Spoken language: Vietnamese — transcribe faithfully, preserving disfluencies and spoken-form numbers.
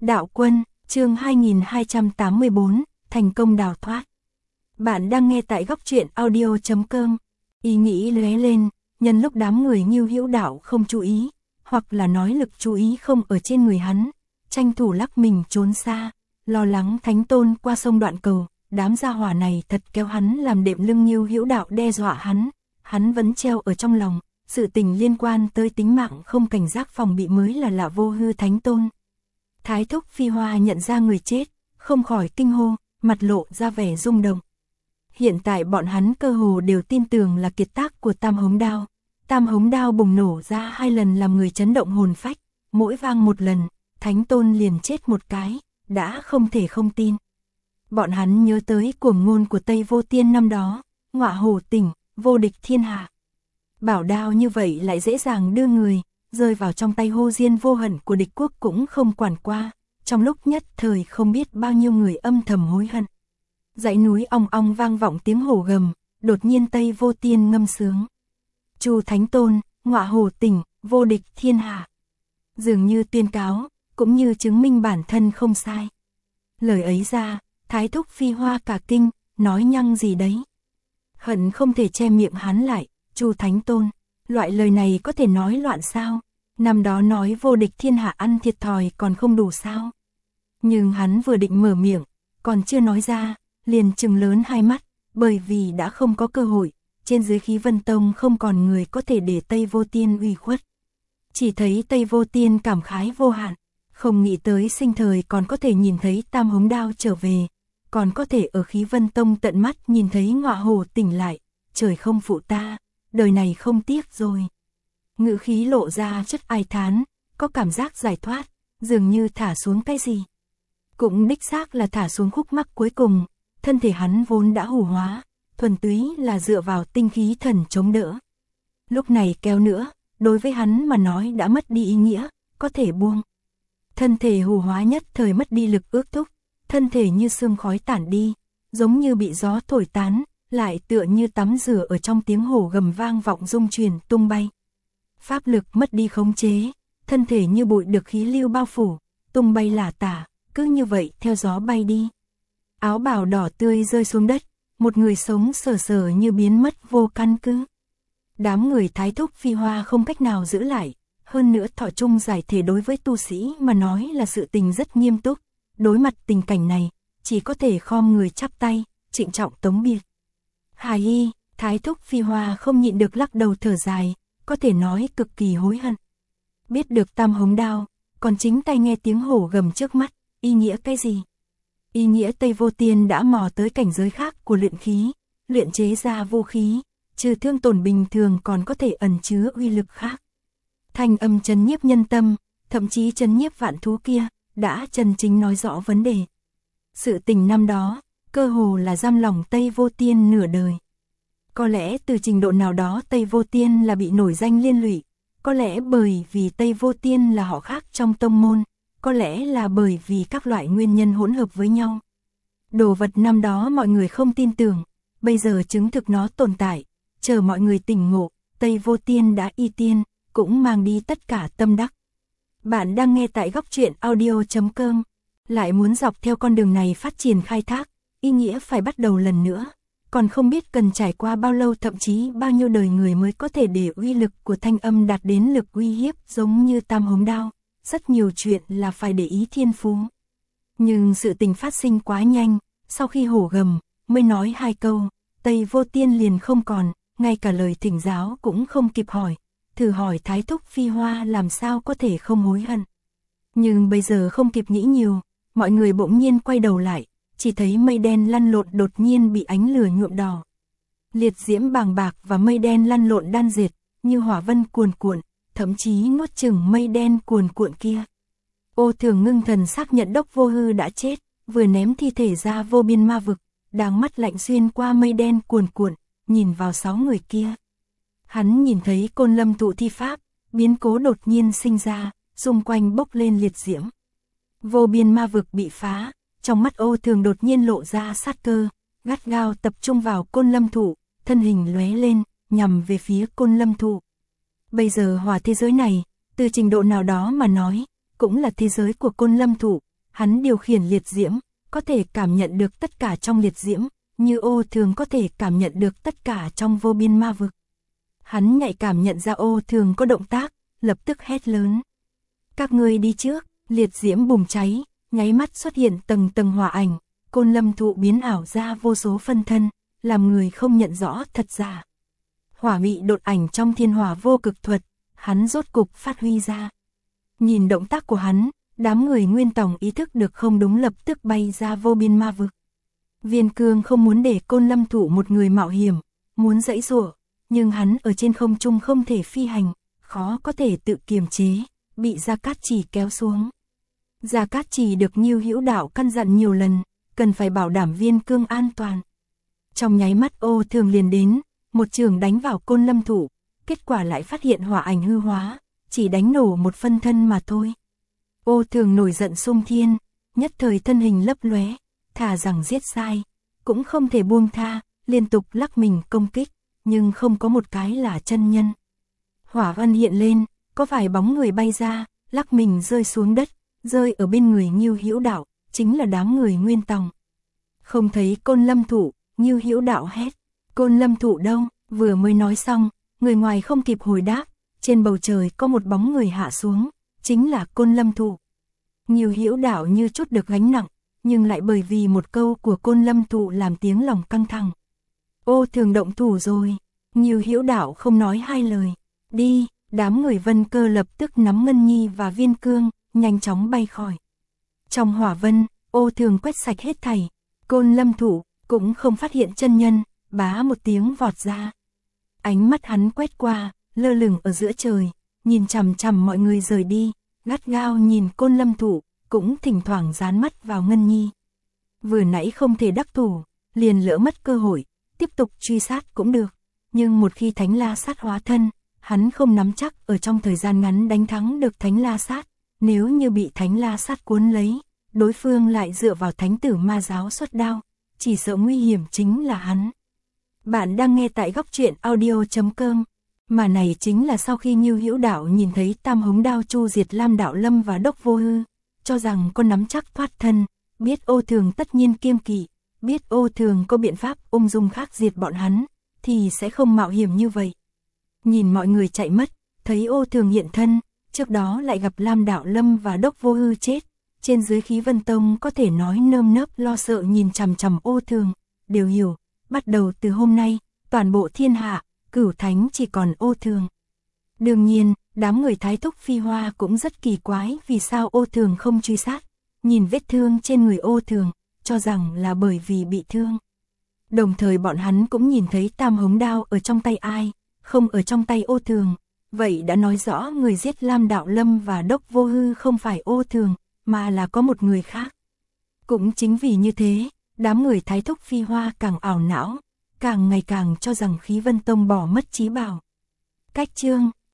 Đạo Quân, chương hai nghìn hai trăm tám mươi bốn, thành công đào thoát. Bạn đang nghe tại góc truyện audio chấm com. Ý nghĩ lóe lên, nhân lúc đám người Ngưu Hữu Đạo không chú ý, hoặc là nói lực chú ý không ở trên người hắn, tranh thủ lắc mình trốn xa, lo lắng Thánh Tôn qua sông Đoạn Cầu, đám gia hỏa này thật kéo hắn làm đệm lưng. Ngưu Hữu Đạo đe dọa hắn, hắn vẫn treo ở trong lòng, sự tình liên quan tới tính mạng không cảnh giác phòng bị mới là lạ. Vô Hư Thánh Tôn. Thái thúc Phi Hoa nhận ra người chết, không khỏi kinh hô, mặt lộ ra vẻ rung động. Hiện tại bọn hắn cơ hồ đều tin tưởng là kiệt tác của Tam Hống Đao. Tam Hống Đao bùng nổ ra hai lần làm người chấn động hồn phách, mỗi vang một lần, Thánh Tôn liền chết một cái, đã không thể không tin. Bọn hắn nhớ tới cuồng ngôn của Tây Vô Tiên năm đó, ngọa hổ tỉnh, vô địch thiên hạ. Bảo đao như vậy lại dễ dàng đưa người rơi vào trong tay hô diên vô hận của địch quốc cũng không quản qua, trong lúc nhất thời không biết bao nhiêu người âm thầm hối hận. Dãy núi ong ong vang vọng tiếng hổ gầm, đột nhiên Tây Vô Tiên ngâm sướng. Chu Thánh Tôn, ngọa hổ tỉnh, vô địch thiên hạ. Dường như tuyên cáo, cũng như chứng minh bản thân không sai. Lời ấy ra, Thái thúc Phi Hoa cả kinh, nói nhăng gì đấy. Hận không thể che miệng hắn lại, Chu Thánh Tôn, loại lời này có thể nói loạn sao? Năm đó nói vô địch thiên hạ ăn thiệt thòi còn không đủ sao? Nhưng hắn vừa định mở miệng, còn chưa nói ra, liền trừng lớn hai mắt, bởi vì đã không có cơ hội, trên dưới Khí Vân Tông không còn người có thể để Tây Vô Tiên uy khuất. Chỉ thấy Tây Vô Tiên cảm khái vô hạn, không nghĩ tới sinh thời còn có thể nhìn thấy Tam Hống Đao trở về, còn có thể ở Khí Vân Tông tận mắt nhìn thấy ngọa hổ tỉnh lại, trời không phụ ta, đời này không tiếc rồi. Ngữ khí lộ ra chất ai thán, có cảm giác giải thoát, dường như thả xuống cái gì. Cũng đích xác là thả xuống khúc mắc cuối cùng, thân thể hắn vốn đã hủ hóa, thuần túy là dựa vào tinh khí thần chống đỡ. Lúc này kéo nữa, đối với hắn mà nói đã mất đi ý nghĩa, có thể buông. Thân thể hủ hóa nhất thời mất đi lực ước thúc, thân thể như sương khói tản đi, giống như bị gió thổi tán, lại tựa như tắm rửa ở trong tiếng hổ gầm vang vọng rung truyền tung bay. Pháp lực mất đi khống chế, thân thể như bụi được khí lưu bao phủ, tung bay lả tả, cứ như vậy theo gió bay đi. Áo bào đỏ tươi rơi xuống đất, một người sống sờ sờ như biến mất vô căn cứ. Đám người Thái thúc Phi Hoa không cách nào giữ lại, hơn nữa thọ chung giải thể đối với tu sĩ mà nói là sự tình rất nghiêm túc, đối mặt tình cảnh này, chỉ có thể khom người chắp tay, trịnh trọng tống biệt. Hài y, Thái thúc Phi Hoa không nhịn được lắc đầu thở dài, có thể nói cực kỳ hối hận. Biết được Tam Hống Đao, còn chính tay nghe tiếng hổ gầm trước mắt, ý nghĩa cái gì? Ý nghĩa Tây Vô Tiên đã mò tới cảnh giới khác của luyện khí, luyện chế ra vô khí, trừ thương tổn bình thường còn có thể ẩn chứa uy lực khác. Thanh âm chấn nhiếp nhân tâm, thậm chí chấn nhiếp vạn thú kia, đã chân chính nói rõ vấn đề. Sự tình năm đó, cơ hồ là giam lòng Tây Vô Tiên nửa đời. Có lẽ từ trình độ nào đó Tây Vô Tiên là bị nổi danh liên lụy, có lẽ bởi vì Tây Vô Tiên là họ khác trong tông môn, có lẽ là bởi vì các loại nguyên nhân hỗn hợp với nhau. Đồ vật năm đó mọi người không tin tưởng, bây giờ chứng thực nó tồn tại, chờ mọi người tỉnh ngộ, Tây Vô Tiên đã y tiên, cũng mang đi tất cả tâm đắc. Bạn đang nghe tại góc truyện audio chấm com, lại muốn dọc theo con đường này phát triển khai thác, ý nghĩa phải bắt đầu lần nữa, còn không biết cần trải qua bao lâu thậm chí bao nhiêu đời người mới có thể để uy lực của thanh âm đạt đến lực uy hiếp giống như Tam Hống Đao, rất nhiều chuyện là phải để ý thiên phú. Nhưng sự tình phát sinh quá nhanh, sau khi hổ gầm, mới nói hai câu, Tây Vô Tiên liền không còn, ngay cả lời thỉnh giáo cũng không kịp hỏi, thử hỏi Thái thúc Phi Hoa làm sao có thể không hối hận. Nhưng bây giờ không kịp nghĩ nhiều, mọi người bỗng nhiên quay đầu lại, chỉ thấy mây đen lăn lộn đột nhiên bị ánh lửa nhuộm đỏ. Liệt diễm bàng bạc và mây đen lăn lộn đan dệt, như hỏa vân cuồn cuộn, thậm chí nuốt chửng mây đen cuồn cuộn kia. Ô Thường ngưng thần xác nhận Đốc Vô Hư đã chết, vừa ném thi thể ra vô biên ma vực, đang mắt lạnh xuyên qua mây đen cuồn cuộn, nhìn vào sáu người kia. Hắn nhìn thấy Côn Lâm thụ thi pháp, biến cố đột nhiên sinh ra, xung quanh bốc lên liệt diễm. Vô biên ma vực bị phá, trong mắt Ô Thường đột nhiên lộ ra sát cơ, gắt gao tập trung vào Côn Lâm thụ, thân hình lóe lên, nhằm về phía Côn Lâm thụ. Bây giờ hỏa thế giới này, từ trình độ nào đó mà nói, cũng là thế giới của Côn Lâm thụ, hắn điều khiển liệt diễm, có thể cảm nhận được tất cả trong liệt diễm, như Ô Thường có thể cảm nhận được tất cả trong vô biên ma vực. Hắn nhạy cảm nhận ra Ô Thường có động tác, lập tức hét lớn. Các ngươi đi trước, liệt diễm bùng cháy, nháy mắt xuất hiện tầng tầng hỏa ảnh, Côn Lâm thụ biến ảo ra vô số phân thân, làm người không nhận rõ thật giả. Hỏa mị đột ảnh trong thiên hỏa vô cực thuật, hắn rốt cục phát huy ra. Nhìn động tác của hắn, đám người Nguyên Tòng ý thức được không đúng lập tức bay ra vô biên ma vực. Viên Cương không muốn để Côn Lâm thụ một người mạo hiểm, muốn giãy giụa, nhưng hắn ở trên không trung không thể phi hành, khó có thể tự kiềm chế, bị Gia Cát Chỉ kéo xuống. Gia Cát Chỉ được Nhiêu Hữu Đạo căn dặn nhiều lần, cần phải bảo đảm Viên Cương an toàn. Trong nháy mắt Ô Thường liền đến, một trường đánh vào Côn Lâm thụ, kết quả lại phát hiện hỏa ảnh hư hóa, chỉ đánh nổ một phân thân mà thôi. Ô Thường nổi giận xung thiên, nhất thời thân hình lấp lóe, thà rằng giết sai, cũng không thể buông tha, liên tục lắc mình công kích, nhưng không có một cái là chân nhân. Hỏa văn hiện lên, có vài bóng người bay ra, lắc mình rơi xuống đất, rơi ở bên người Nhiêu Hữu Đạo, chính là đám người Nguyên Tòng. Không thấy Côn Lâm thụ, Nhiêu Hữu Đạo hét, Côn Lâm thụ đâu? Vừa mới nói xong, người ngoài không kịp hồi đáp, trên bầu trời có một bóng người hạ xuống, chính là Côn Lâm thụ. Nhiêu Hữu Đạo như chút được gánh nặng, nhưng lại bởi vì một câu của Côn Lâm thụ làm tiếng lòng căng thẳng. Ô Thường động thủ rồi, Nhiêu Hữu Đạo không nói hai lời, đi, đám người Vân Cơ lập tức nắm Ngân Nhi và Viên Cương, nhanh chóng bay khỏi. Trong hỏa vân, Ô Thường quét sạch hết thảy, Côn Lâm thụ cũng không phát hiện chân nhân, bá một tiếng vọt ra. Ánh mắt hắn quét qua, lơ lửng ở giữa trời, nhìn chằm chằm mọi người rời đi, gắt gao nhìn Côn Lâm thụ, cũng thỉnh thoảng dán mắt vào Ngân Nhi. Vừa nãy không thể đắc thủ, liền lỡ mất cơ hội, tiếp tục truy sát cũng được, nhưng một khi Thánh La Sát hóa thân, hắn không nắm chắc ở trong thời gian ngắn đánh thắng được Thánh La Sát, nếu như bị Thánh La Sát cuốn lấy, đối phương lại dựa vào Thánh Tử Ma Giáo xuất đao, chỉ sợ nguy hiểm chính là hắn. Bạn đang nghe tại góc truyện audio chấm com. Mà này chính là sau khi Nhiêu Hữu Đạo nhìn thấy Tam Hống Đao chu diệt Lam Đạo Lâm và Đốc Vô Hư, cho rằng có nắm chắc thoát thân, biết Ô Thường tất nhiên kiêng kỵ, biết Ô Thường có biện pháp ung dung khác diệt bọn hắn, thì sẽ không mạo hiểm như vậy. Nhìn mọi người chạy mất, thấy Ô Thường hiện thân, trước đó lại gặp Lam Đạo Lâm và Đốc Vô Hư chết, trên dưới Khí Vân Tông có thể nói nơm nớp lo sợ nhìn chằm chằm Ô Thường, đều hiểu, bắt đầu từ hôm nay, toàn bộ thiên hạ, Cửu Thánh chỉ còn Ô Thường. Đương nhiên, đám người Thái Thúc Phi Hoa cũng rất kỳ quái vì sao Ô Thường không truy sát, nhìn vết thương trên người Ô Thường, cho rằng là bởi vì bị thương. Đồng thời bọn hắn cũng nhìn thấy Tam Hống Đao ở trong tay ai, không ở trong tay Ô Thường, vậy đã nói rõ người giết Lam Đạo Lâm và Đốc Vô Hư không phải Ô Thường, mà là có một người khác. Cũng chính vì như thế, đám người Thái Thúc Phi Hoa càng ảo não, càng ngày càng cho rằng Khí Vân Tông bỏ mất trí bảo. Cách chương